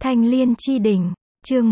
Thanh Liên Chi Đỉnh, chương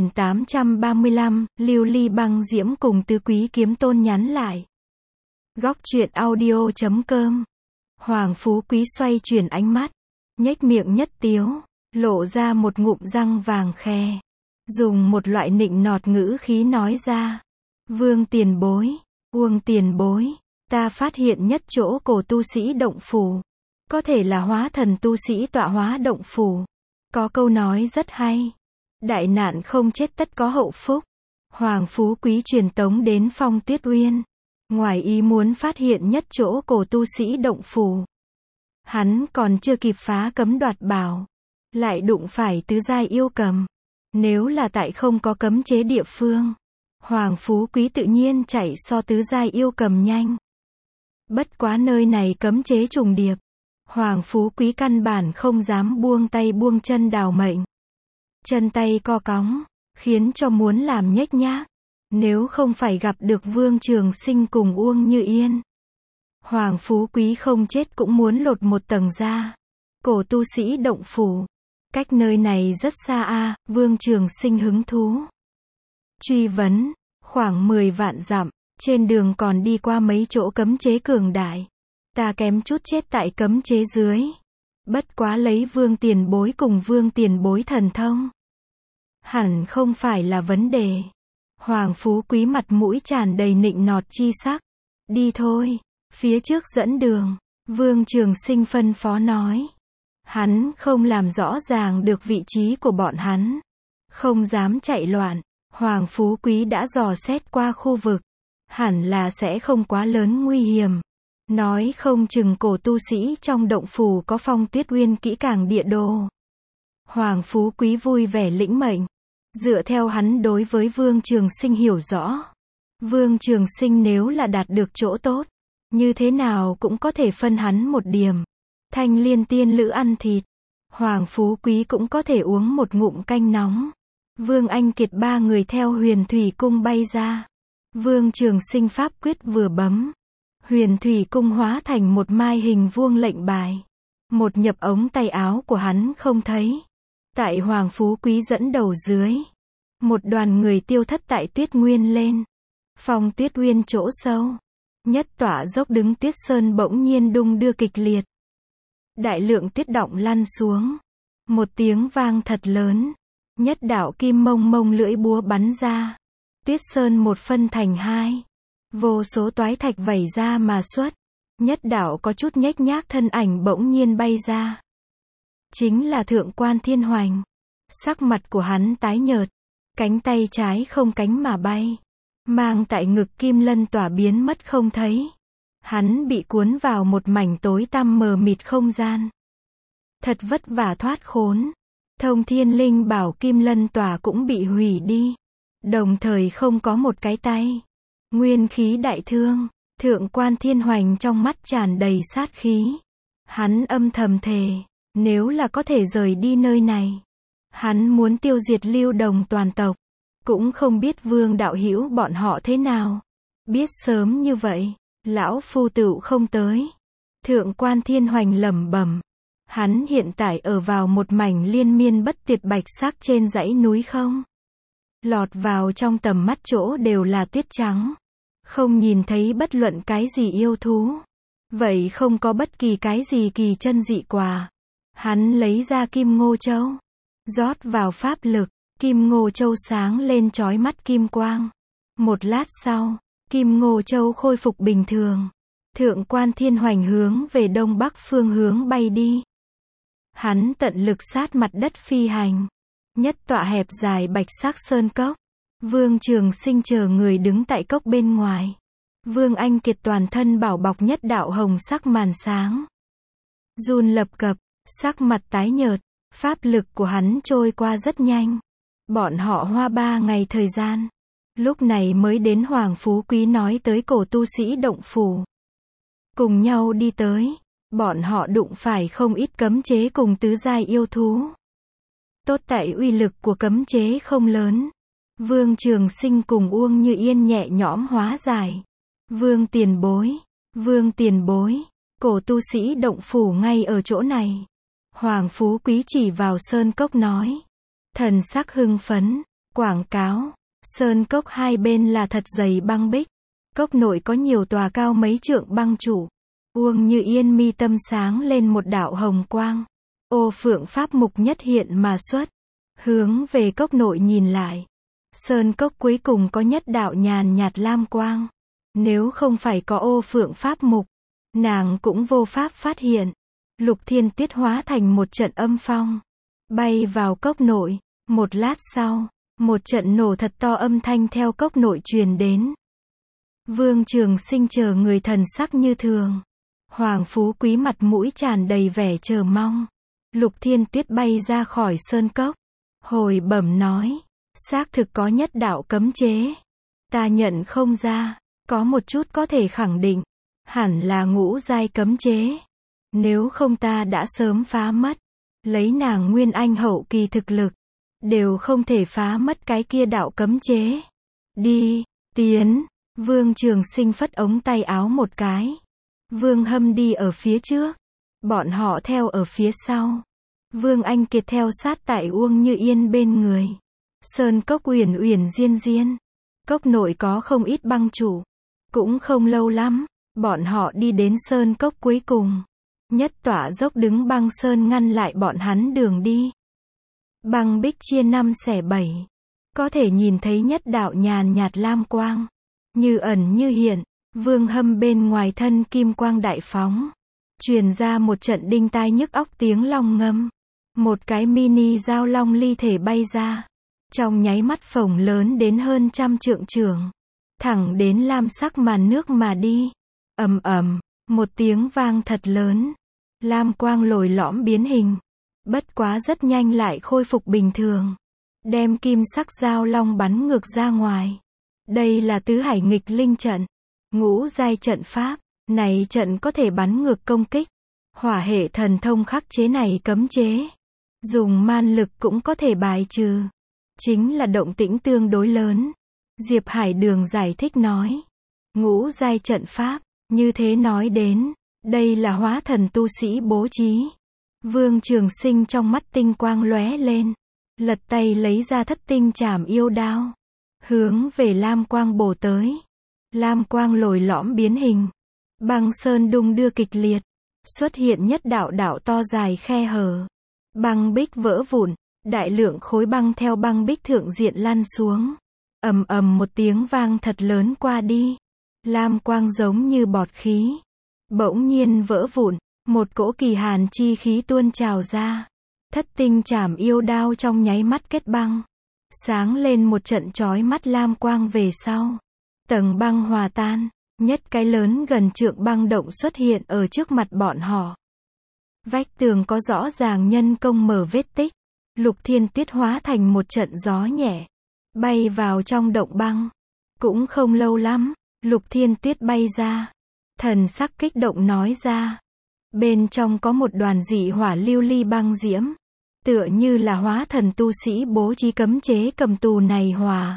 1835, Lưu Ly Băng Diễm cùng Tứ Quý Kiếm Tôn nhắn lại. Góc truyện audio.com. Hoàng Phú Quý xoay chuyển ánh mắt, nhếch miệng nhất tiếu, lộ ra một ngụm răng vàng khè, dùng một loại nịnh nọt ngữ khí nói ra: Vương tiền bối, Uông tiền bối, ta phát hiện nhất chỗ cổ tu sĩ động phủ, có thể là hóa thần tu sĩ tọa hóa động phủ. Có câu nói rất hay, đại nạn không chết tất có hậu phúc. Hoàng Phú Quý truyền tống đến Phong Tuyết Uyên, ngoài ý muốn phát hiện nhất chỗ cổ tu sĩ động phủ. Hắn còn chưa kịp phá cấm đoạt bảo, lại đụng phải tứ giai yêu cầm. Nếu là tại không có cấm chế địa phương, Hoàng Phú Quý tự nhiên chạy so tứ giai yêu cầm nhanh. Bất quá nơi này cấm chế trùng điệp, Hoàng Phú Quý căn bản không dám buông tay buông chân đào mệnh. Chân tay co cóng, khiến cho muốn làm nhếch nhác. Nếu không phải gặp được Vương Trường Sinh cùng Uông Như Yên, Hoàng Phú Quý không chết cũng muốn lột một tầng da. Cổ tu sĩ động phủ, cách nơi này rất xa a. Vương Trường Sinh hứng thú truy vấn, khoảng 10 vạn dặm, trên đường còn đi qua mấy chỗ cấm chế cường đại. Ta kém chút chết tại cấm chế dưới. Bất quá lấy Vương tiền bối cùng Vương tiền bối thần thông, hẳn không phải là vấn đề. Hoàng Phú Quý mặt mũi tràn đầy nịnh nọt chi sắc. Đi thôi, phía trước dẫn đường, Vương Trường Sinh phân phó nói. Hắn không làm rõ ràng được vị trí của bọn hắn, không dám chạy loạn. Hoàng Phú Quý đã dò xét qua khu vực, hẳn là sẽ không quá lớn nguy hiểm. Nói không chừng cổ tu sĩ trong động phủ có Phong Tuyết Uyên kỹ càng địa đồ. Hoàng Phú Quý vui vẻ lĩnh mệnh, dựa theo hắn đối với Vương Trường Sinh hiểu rõ. Vương Trường Sinh nếu là đạt được chỗ tốt, như thế nào cũng có thể phân hắn một điểm. Thanh Liên tiên lữ ăn thịt, Hoàng Phú Quý cũng có thể uống một ngụm canh nóng. Vương Anh Kiệt ba người theo Huyền Thủy Cung bay ra. Vương Trường Sinh pháp quyết vừa bấm, Huyền Thủy Cung hóa thành một mai hình vuông lệnh bài. Một nhập ống tay áo của hắn không thấy. Tại Hoàng Phú Quý dẫn đầu dưới, một đoàn người tiêu thất tại Tuyết Nguyên lên. Phong Tuyết Uyên chỗ sâu, nhất tỏa dốc đứng Tuyết Sơn bỗng nhiên đung đưa kịch liệt. Đại lượng tuyết đọng lăn xuống. Một tiếng vang thật lớn, nhất đạo kim mông mông lưỡi búa bắn ra. Tuyết Sơn một phân thành hai. Vô số toái thạch vẩy ra mà xuất. Nhất đạo có chút nhếch nhác thân ảnh bỗng nhiên bay ra. Chính là Thượng Quan Thiên Hoành. Sắc mặt của hắn tái nhợt, cánh tay trái không cánh mà bay, mang tại ngực kim lân tỏa biến mất không thấy. Hắn bị cuốn vào một mảnh tối tăm mờ mịt không gian. Thật vất vả thoát khốn. Thông Thiên Linh bảo kim lân tỏa cũng bị hủy đi, đồng thời không có một cái tay. Nguyên khí đại thương. Thượng Quan Thiên Hoành trong mắt tràn đầy sát khí. Hắn âm thầm thề, nếu là có thể rời đi nơi này, hắn muốn tiêu diệt Lưu Đồng toàn tộc. Cũng không biết Vương đạo hữu bọn họ thế nào. Biết sớm như vậy, lão phu tựu không tới. Thượng Quan Thiên Hoành lẩm bẩm. Hắn hiện tại ở vào một mảnh liên miên bất tuyệt bạch sắc trên dãy núi không. Lọt vào trong tầm mắt chỗ đều là tuyết trắng. Không nhìn thấy bất luận cái gì yêu thú. Vậy không có bất kỳ cái gì kỳ chân dị quả. Hắn lấy ra Kim Ngô Châu, rót vào pháp lực, Kim Ngô Châu sáng lên chói mắt kim quang. Một lát sau, Kim Ngô Châu khôi phục bình thường. Thượng Quan Thiên Hoành hướng về đông bắc phương hướng bay đi. Hắn tận lực sát mặt đất phi hành. Nhất tọa hẹp dài bạch sắc sơn cốc. Vương Trường Sinh chờ người đứng tại cốc bên ngoài. Vương Anh Kiệt toàn thân bảo bọc nhất đạo hồng sắc màn sáng. Run lập cập, sắc mặt tái nhợt, pháp lực của hắn trôi qua rất nhanh. Bọn họ hoa 3 ngày thời gian, lúc này mới đến Hoàng Phú Quý nói tới cổ tu sĩ động phủ. Cùng nhau đi tới, bọn họ đụng phải không ít cấm chế cùng tứ giai yêu thú. Tốt tại uy lực của cấm chế không lớn. Vương Trường Sinh cùng Uông Như Yên nhẹ nhõm hóa giải. Vương tiền bối, cổ tu sĩ động phủ ngay ở chỗ này. Hoàng Phú Quý chỉ vào sơn cốc nói. Thần sắc hưng phấn, quảng cáo. Sơn cốc hai bên là thật dày băng bích. Cốc nội có nhiều tòa cao mấy trượng băng trụ. Uông Như Yên mi tâm sáng lên một đạo hồng quang. Ô phượng pháp mục nhất hiện mà xuất. Hướng về cốc nội nhìn lại. Sơn cốc cuối cùng có nhất đạo nhàn nhạt lam quang. Nếu không phải có ô phượng pháp mục, nàng cũng vô pháp phát hiện. Lục Thiên Tuyết hóa thành một trận âm phong, bay vào cốc nội. Một lát sau, một trận nổ thật to âm thanh theo cốc nội truyền đến. Vương Trường Sinh chờ người thần sắc như thường. Hoàng Phú Quý mặt mũi tràn đầy vẻ chờ mong. Lục Thiên Tuyết bay ra khỏi sơn cốc, hồi bẩm nói, xác thực có nhất đạo cấm chế. Ta nhận không ra, có một chút có thể khẳng định, hẳn là ngũ giai cấm chế. Nếu không ta đã sớm phá mất. Lấy nàng nguyên anh hậu kỳ thực lực, đều không thể phá mất cái kia đạo cấm chế. Đi, tiến. Vương Trường Sinh phất ống tay áo một cái. Vương Hâm đi ở phía trước, bọn họ theo ở phía sau. Vương Anh Kiệt theo sát tại Uông Như Yên bên người. Sơn cốc uyển uyển diên diên. Cốc nội có không ít băng trụ. Cũng không lâu lắm, bọn họ đi đến sơn cốc cuối cùng. Nhất tỏa dốc đứng băng sơn ngăn lại bọn hắn đường đi. Băng bích chia 5 xẻ 7. Có thể nhìn thấy nhất đạo nhàn nhạt lam quang. Như ẩn như hiện. Vương Hâm bên ngoài thân kim quang đại phóng. Truyền ra một trận đinh tai nhức óc tiếng long ngâm. Một cái mini dao long ly thể bay ra. Trong nháy mắt phồng lớn đến hơn 100 trượng trường. Thẳng đến lam sắc màn nước mà đi. Ầm ầm, một tiếng vang thật lớn. Lam quang lồi lõm biến hình. Bất quá rất nhanh lại khôi phục bình thường. Đem kim sắc dao long bắn ngược ra ngoài. Đây là tứ hải nghịch linh trận. Ngũ giai trận pháp. Này trận có thể bắn ngược công kích. Hỏa hệ thần thông khắc chế này cấm chế. Dùng man lực cũng có thể bài trừ. Chính là động tĩnh tương đối lớn. Diệp Hải Đường giải thích nói. Ngũ giai trận pháp. Như thế nói đến. Đây là hóa thần tu sĩ bố trí. Vương Trường Sinh trong mắt tinh quang lóe lên. Lật tay lấy ra thất tinh trảm yêu đao. Hướng về lam quang bổ tới. Lam quang lồi lõm biến hình. Băng sơn đung đưa kịch liệt. Xuất hiện nhất đạo đạo to dài khe hở. Băng bích vỡ vụn. Đại lượng khối băng theo băng bích thượng diện lăn xuống. Ầm ầm một tiếng vang thật lớn qua đi. Lam quang giống như bọt khí. Bỗng nhiên vỡ vụn. Một cỗ kỳ hàn chi khí tuôn trào ra. Thất tinh trảm yêu đao trong nháy mắt kết băng. Sáng lên một trận chói mắt lam quang về sau. Tầng băng hòa tan. Nhất cái lớn gần trượng băng động xuất hiện ở trước mặt bọn họ. Vách tường có rõ ràng nhân công mở vết tích. Lục Thiên Tuyết hóa thành một trận gió nhẹ. Bay vào trong động băng. Cũng không lâu lắm. Lục Thiên Tuyết bay ra. Thần sắc kích động nói ra. Bên trong có một đoàn dị hỏa lưu ly băng diễm. Tựa như là hóa thần tu sĩ bố trí cấm chế cầm tù này hỏa.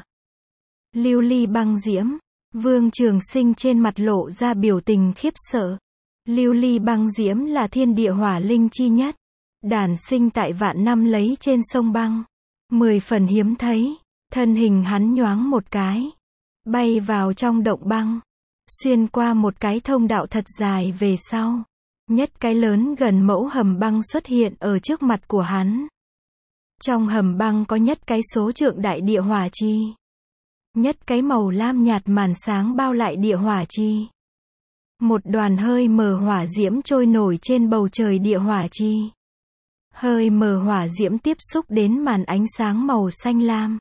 Lưu ly băng diễm. Vương Trường Sinh trên mặt lộ ra biểu tình khiếp sợ. Lưu ly băng diễm là thiên địa hỏa linh chi nhất. Đản sinh tại vạn năm lấy trên sông băng. 10 phần hiếm thấy. Thân hình hắn nhoáng một cái. Bay vào trong động băng. Xuyên qua một cái thông đạo thật dài về sau. Nhất cái lớn gần mẫu hầm băng xuất hiện ở trước mặt của hắn. Trong hầm băng có nhất cái số trượng đại địa hỏa chi. Nhất cái màu lam nhạt màn sáng bao lại địa hỏa chi. Một đoàn hơi mờ hỏa diễm trôi nổi trên bầu trời địa hỏa chi. Hơi mờ hỏa diễm tiếp xúc đến màn ánh sáng màu xanh lam.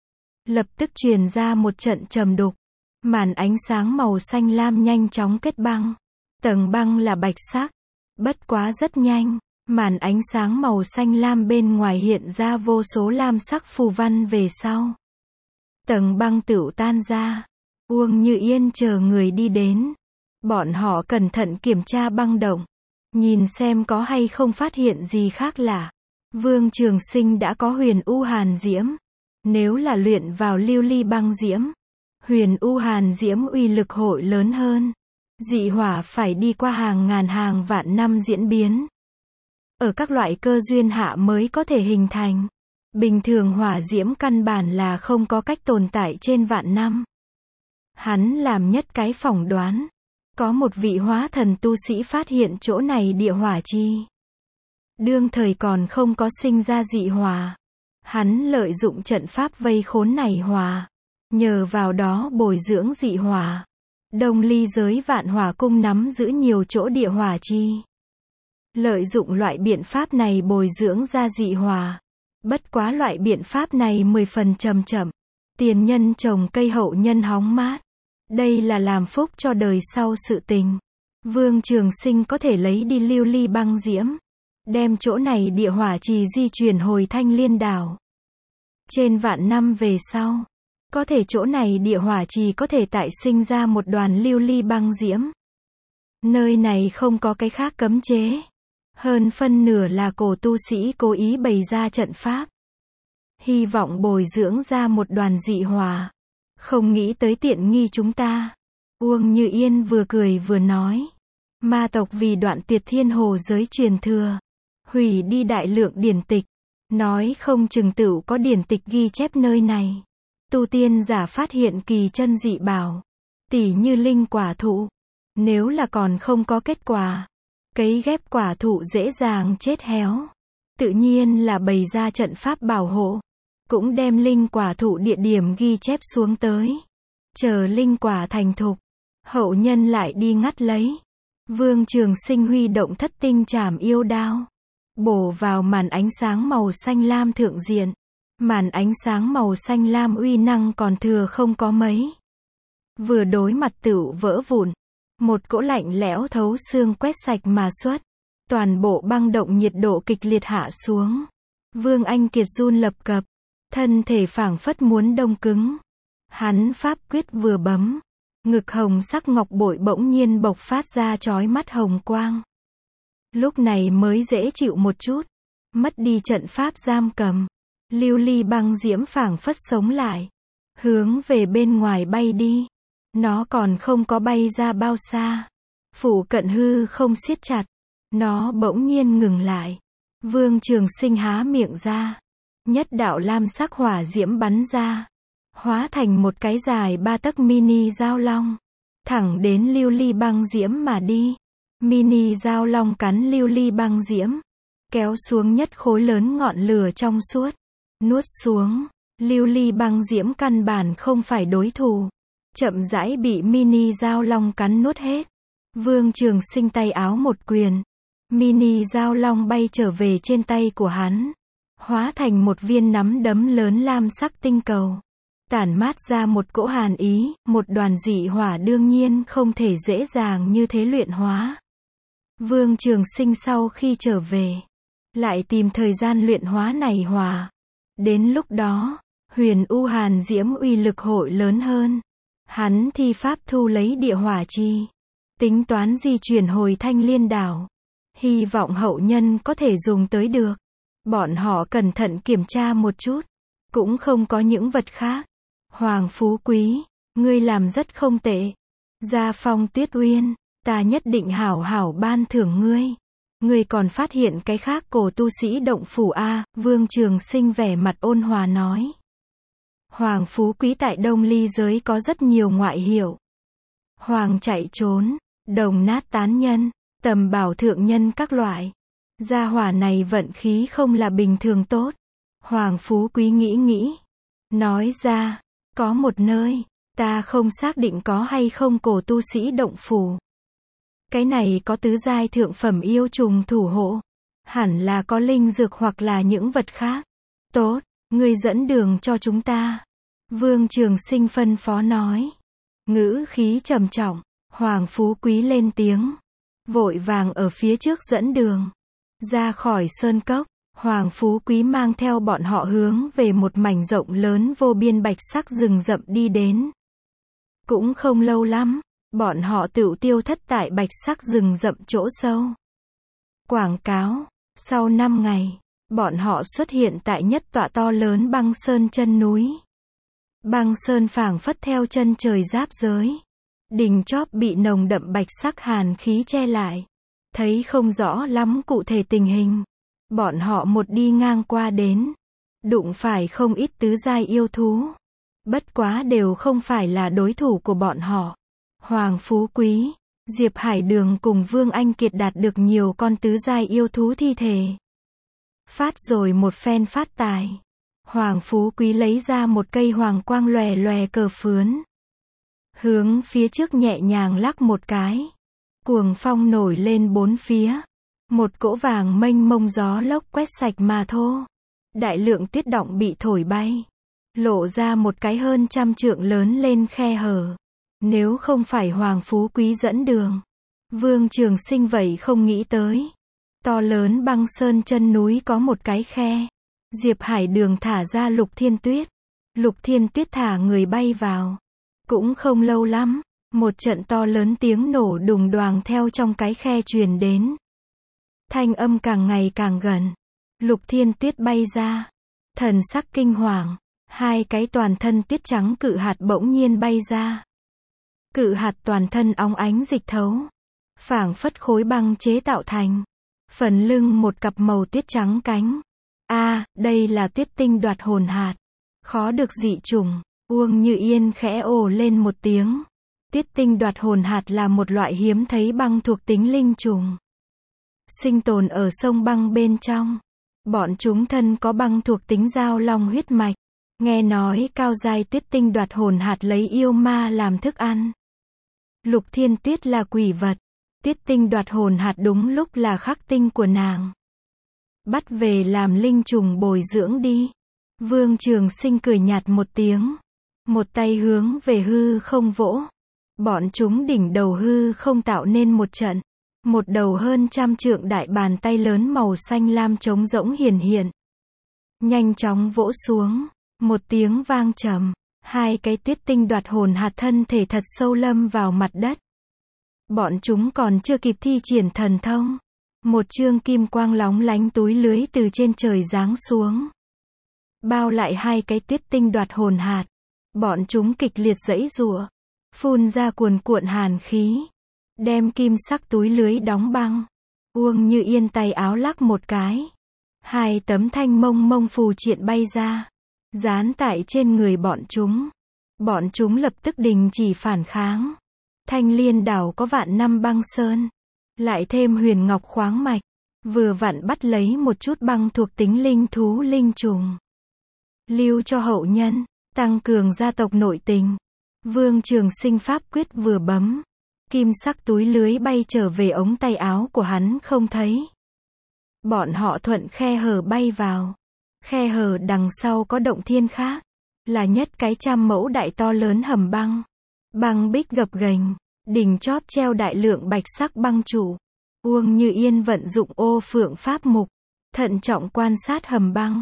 Lập tức truyền ra một trận trầm đục. Màn ánh sáng màu xanh lam nhanh chóng kết băng. Tầng băng là bạch sắc. Bất quá rất nhanh. Màn ánh sáng màu xanh lam bên ngoài hiện ra vô số lam sắc phù văn về sau. Tầng băng tựu tan ra. Uông Như Yên chờ người đi đến. Bọn họ cẩn thận kiểm tra băng động. Nhìn xem có hay không phát hiện gì khác lạ. Vương Trường Sinh đã có huyền u hàn diễm. Nếu là luyện vào lưu ly băng diễm. Huyền u hàn diễm uy lực hội lớn hơn. Dị hỏa phải đi qua hàng ngàn hàng vạn năm diễn biến. Ở các loại cơ duyên hạ mới có thể hình thành. Bình thường hỏa diễm căn bản là không có cách tồn tại trên vạn năm. Hắn làm nhất cái phỏng đoán. Có một vị hóa thần tu sĩ phát hiện chỗ này địa hỏa chi. Đương thời còn không có sinh ra dị hỏa. Hắn lợi dụng trận pháp vây khốn này hỏa. Nhờ vào đó bồi dưỡng dị hỏa. Đông Ly giới Vạn Hỏa Cung nắm giữ nhiều chỗ địa hỏa chi. Lợi dụng loại biện pháp này bồi dưỡng ra dị hỏa. Bất quá loại biện pháp này 10 phần chậm. Tiền nhân trồng cây hậu nhân hóng mát. Đây là làm phúc cho đời sau sự tình. Vương Trường Sinh có thể lấy đi lưu ly băng diễm. Đem chỗ này địa hỏa trì di chuyển hồi Thanh Liên đảo. Trên vạn năm về sau. Có thể chỗ này địa hỏa trì có thể tại sinh ra một đoàn lưu ly băng diễm. Nơi này không có cái khác cấm chế. Hơn phân nửa là cổ tu sĩ cố ý bày ra trận pháp. Hy vọng bồi dưỡng ra một đoàn dị hỏa. Không nghĩ tới tiện nghi chúng ta. Uông Như Yên vừa cười vừa nói. Ma tộc vì đoạn tuyệt thiên hồ giới truyền thừa. Hủy đi đại lượng điển tịch. Nói không chừng tựu có điển tịch ghi chép nơi này. Tu tiên giả phát hiện kỳ chân dị bảo. Tỉ như linh quả thụ. Nếu là còn không có kết quả. Cấy ghép quả thụ dễ dàng chết héo. Tự nhiên là bày ra trận pháp bảo hộ. Cũng đem linh quả thụ địa điểm ghi chép xuống tới. Chờ linh quả thành thục. Hậu nhân lại đi ngắt lấy. Vương Trường Sinh huy động thất tinh trảm yêu đao. Bổ vào màn ánh sáng màu xanh lam thượng diện. Màn ánh sáng màu xanh lam uy năng còn thừa không có mấy. Vừa đối mặt tựu vỡ vụn. Một cỗ lạnh lẽo thấu xương quét sạch mà xuất. Toàn bộ băng động nhiệt độ kịch liệt hạ xuống. Vương Anh Kiệt run lập cập. Thân thể phảng phất muốn đông cứng. Hắn pháp quyết vừa bấm. Ngực hồng sắc ngọc bội bỗng nhiên bộc phát ra chói mắt hồng quang. Lúc này mới dễ chịu một chút. Mất đi trận pháp giam cầm. Lưu ly băng diễm phảng phất sống lại. Hướng về bên ngoài bay đi. Nó còn không có bay ra bao xa. Phủ cận hư không siết chặt. Nó bỗng nhiên ngừng lại. Vương Trường Sinh há miệng ra. Nhất đạo lam sắc hỏa diễm bắn ra. Hóa thành một cái dài 3 tấc mini dao long. Thẳng đến lưu ly băng diễm mà đi. Mini dao long cắn lưu ly băng diễm. Kéo xuống nhất khối lớn ngọn lửa trong suốt. Nuốt xuống. Lưu ly băng diễm căn bản không phải đối thủ. Chậm rãi bị mini dao long cắn nuốt hết. Vương Trường Sinh tay áo một quyền. Mini dao long bay trở về trên tay của hắn. Hóa thành một viên nắm đấm lớn lam sắc tinh cầu. Tản mát ra một cỗ hàn ý, một đoàn dị hỏa đương nhiên không thể dễ dàng như thế luyện hóa. Vương Trường Sinh sau khi trở về, lại tìm thời gian luyện hóa này hỏa. Đến lúc đó, huyền u hàn diễm uy lực hội lớn hơn. Hắn thi pháp thu lấy địa hỏa chi. Tính toán di chuyển hồi Thanh Liên đảo. Hy vọng hậu nhân có thể dùng tới được. Bọn họ cẩn thận kiểm tra một chút. Cũng không có những vật khác. Hoàng Phú Quý, ngươi làm rất không tệ. Gia Phong Tuyết Uyên, ta nhất định hảo hảo ban thưởng ngươi. Ngươi còn phát hiện cái khác cổ tu sĩ động phủ A, Vương Trường Sinh vẻ mặt ôn hòa nói. Hoàng Phú Quý tại Đông Ly giới có rất nhiều ngoại hiệu. Hoàng chạy trốn, đồng nát tán nhân, tầm bảo thượng nhân các loại. Gia hỏa này vận khí không là bình thường tốt. Hoàng Phú Quý nghĩ. Nói ra, có một nơi, ta không xác định có hay không cổ tu sĩ động phủ. Cái này có tứ giai thượng phẩm yêu trùng thủ hộ. Hẳn là có linh dược hoặc là những vật khác. Tốt, ngươi dẫn đường cho chúng ta. Vương Trường Sinh phân phó nói. Ngữ khí trầm trọng, Hoàng Phú Quý lên tiếng. Vội vàng ở phía trước dẫn đường. Ra khỏi sơn cốc, Hoàng Phú Quý mang theo bọn họ hướng về một mảnh rộng lớn vô biên bạch sắc rừng rậm đi đến. Cũng không lâu lắm, bọn họ tựu tiêu thất tại bạch sắc rừng rậm chỗ sâu. Quảng cáo, sau 5 ngày, bọn họ xuất hiện tại nhất tọa to lớn băng sơn chân núi. Băng sơn phảng phất theo chân trời giáp giới. Đỉnh chóp bị nồng đậm bạch sắc hàn khí che lại. Thấy không rõ lắm cụ thể tình hình. Bọn họ một đi ngang qua đến. đụng phải không ít tứ giai yêu thú. Bất quá đều không phải là đối thủ của bọn họ. Hoàng Phú Quý, Diệp Hải Đường cùng Vương Anh Kiệt đạt được nhiều con tứ giai yêu thú thi thể. Phát rồi một phen phát tài. Hoàng Phú Quý lấy ra một cây hoàng quang lòe lòe cờ phướn. Hướng phía trước nhẹ nhàng lắc một cái. Cuồng phong nổi lên bốn phía. Một cỗ vàng mênh mông gió lốc quét sạch mà thô. Đại lượng tuyết đọng bị thổi bay. Lộ ra một cái hơn 100 trượng lớn lên khe hở. Nếu không phải Hoàng Phú Quý dẫn đường, Vương Trường Sinh vậy không nghĩ tới. To lớn băng sơn chân núi có một cái khe. Diệp Hải Đường thả ra Lục Thiên Tuyết. Lục Thiên Tuyết thả người bay vào. Cũng không lâu lắm, một trận to lớn tiếng nổ đùng đoàng theo trong cái khe truyền đến. Thanh âm càng ngày càng gần. Lục Thiên Tuyết bay ra. Thần sắc kinh hoàng. Hai cái toàn thân tuyết trắng cự hạt bỗng nhiên bay ra. Cự hạt toàn thân óng ánh dịch thấu. Phảng phất khối băng chế tạo thành. Phần lưng một cặp màu tuyết trắng cánh. Đây là tuyết tinh đoạt hồn hạt. Khó được dị chủng. Uông Như Yên khẽ ồ lên một tiếng. Tuyết tinh đoạt hồn hạt là một loại hiếm thấy băng thuộc tính linh trùng. Sinh tồn ở sông băng bên trong. Bọn chúng thân có băng thuộc tính giao long huyết mạch. Nghe nói cao giai tuyết tinh đoạt hồn hạt lấy yêu ma làm thức ăn. Lục Thiên Tuyết là quỷ vật. Tuyết tinh đoạt hồn hạt đúng lúc là khắc tinh của nàng. Bắt về làm linh trùng bồi dưỡng đi. Vương Trường Sinh cười nhạt một tiếng. Một tay hướng về hư không vỗ. Bọn chúng đỉnh đầu hư không tạo nên một trận. Một đầu hơn 100 trượng đại bàn tay lớn màu xanh lam trống rỗng hiển hiện. Nhanh chóng vỗ xuống. Một tiếng vang trầm. Hai cái tuyết tinh đoạt hồn hạt thân thể thật sâu lâm vào mặt đất. Bọn chúng còn chưa kịp thi triển thần thông. Một chương kim quang lóng lánh túi lưới từ trên trời giáng xuống. Bao lại hai cái tuyết tinh đoạt hồn hạt. Bọn chúng kịch liệt giãy giụa. Phun ra cuồn cuộn hàn khí. Đem kim sắc túi lưới đóng băng. Uông Như Yên tay áo lắc một cái. Hai tấm thanh mông mông phù triện bay ra. Dán tại trên người bọn chúng. Bọn chúng lập tức đình chỉ phản kháng. Thanh Liên đảo có vạn năm băng sơn. Lại thêm huyền ngọc khoáng mạch. Vừa vặn bắt lấy một chút băng thuộc tính linh thú linh trùng. Lưu cho hậu nhân. Tăng cường gia tộc nội tình. Vương Trường Sinh pháp quyết vừa bấm. Kim sắc túi lưới bay trở về ống tay áo của hắn không thấy. Bọn họ thuận khe hở bay vào. Khe hở đằng sau có động thiên khác. Là nhất cái 100 mẫu đại to lớn hầm băng. Băng bích gập ghềnh. Đỉnh chóp treo đại lượng bạch sắc băng trụ. Uông Như Yên vận dụng ô phượng pháp mục. Thận trọng quan sát hầm băng.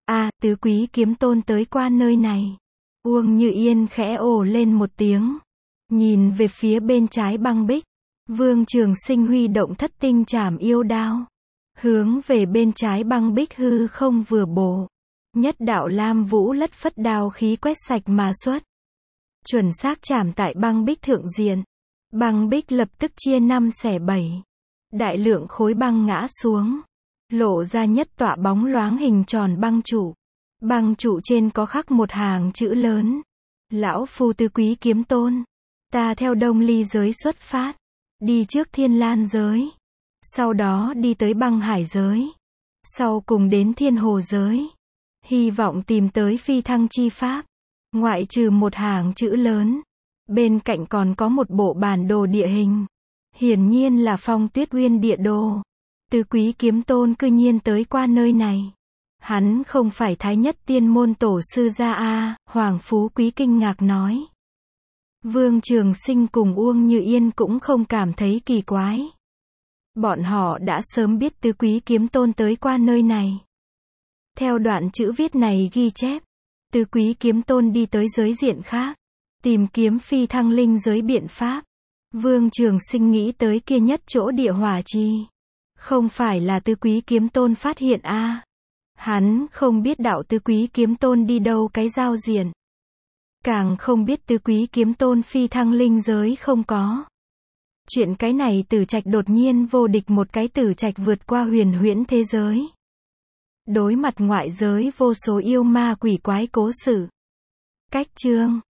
Tứ quý kiếm tôn tới qua nơi này. Uông Như Yên khẽ ồ lên một tiếng. Nhìn về phía bên trái băng bích. Vương Trường Sinh huy động thất tinh trảm yêu đao. Hướng về bên trái băng bích hư không vừa bổ. Nhất đạo lam vũ lất phất đao khí quét sạch mà xuất. Chuẩn xác chạm tại băng bích thượng diện. Băng bích lập tức chia 5 xẻ 7. Đại lượng khối băng ngã xuống. Lộ ra nhất tọa bóng loáng hình tròn băng trụ. Băng trụ trên có khắc một hàng chữ lớn. Lão phu tứ quý kiếm tôn. Ta theo Đông Ly giới xuất phát. Đi trước Thiên Lan giới. Sau đó đi tới băng hải giới. Sau cùng đến Thiên Hồ giới. Hy vọng tìm tới phi thăng chi pháp. Ngoại trừ một hàng chữ lớn. Bên cạnh còn có một bộ bản đồ địa hình. Hiển nhiên là Phong Tuyết Uyên địa đồ. Tứ quý kiếm tôn cư nhiên tới qua nơi này. Hắn không phải Thái Nhất Tiên môn tổ sư gia Hoàng Phú Quý kinh ngạc nói. Vương Trường Sinh cùng Uông Như Yên cũng không cảm thấy kỳ quái. Bọn họ đã sớm biết tứ quý kiếm tôn tới qua nơi này. Theo đoạn chữ viết này ghi chép, tứ quý kiếm tôn đi tới giới diện khác, tìm kiếm phi thăng linh giới biện pháp. Vương Trường Sinh nghĩ tới kia nhất chỗ địa hỏa chi. Không phải là tứ quý kiếm tôn phát hiện Hắn không biết đạo tứ quý kiếm tôn đi đâu cái giao diện. Càng không biết tứ quý kiếm tôn phi thăng linh giới không có. Chuyện cái này Tử Trạch đột nhiên vô địch một cái Tử Trạch vượt qua huyền huyễn thế giới. Đối mặt ngoại giới vô số yêu ma quỷ quái cố sự. Cách chương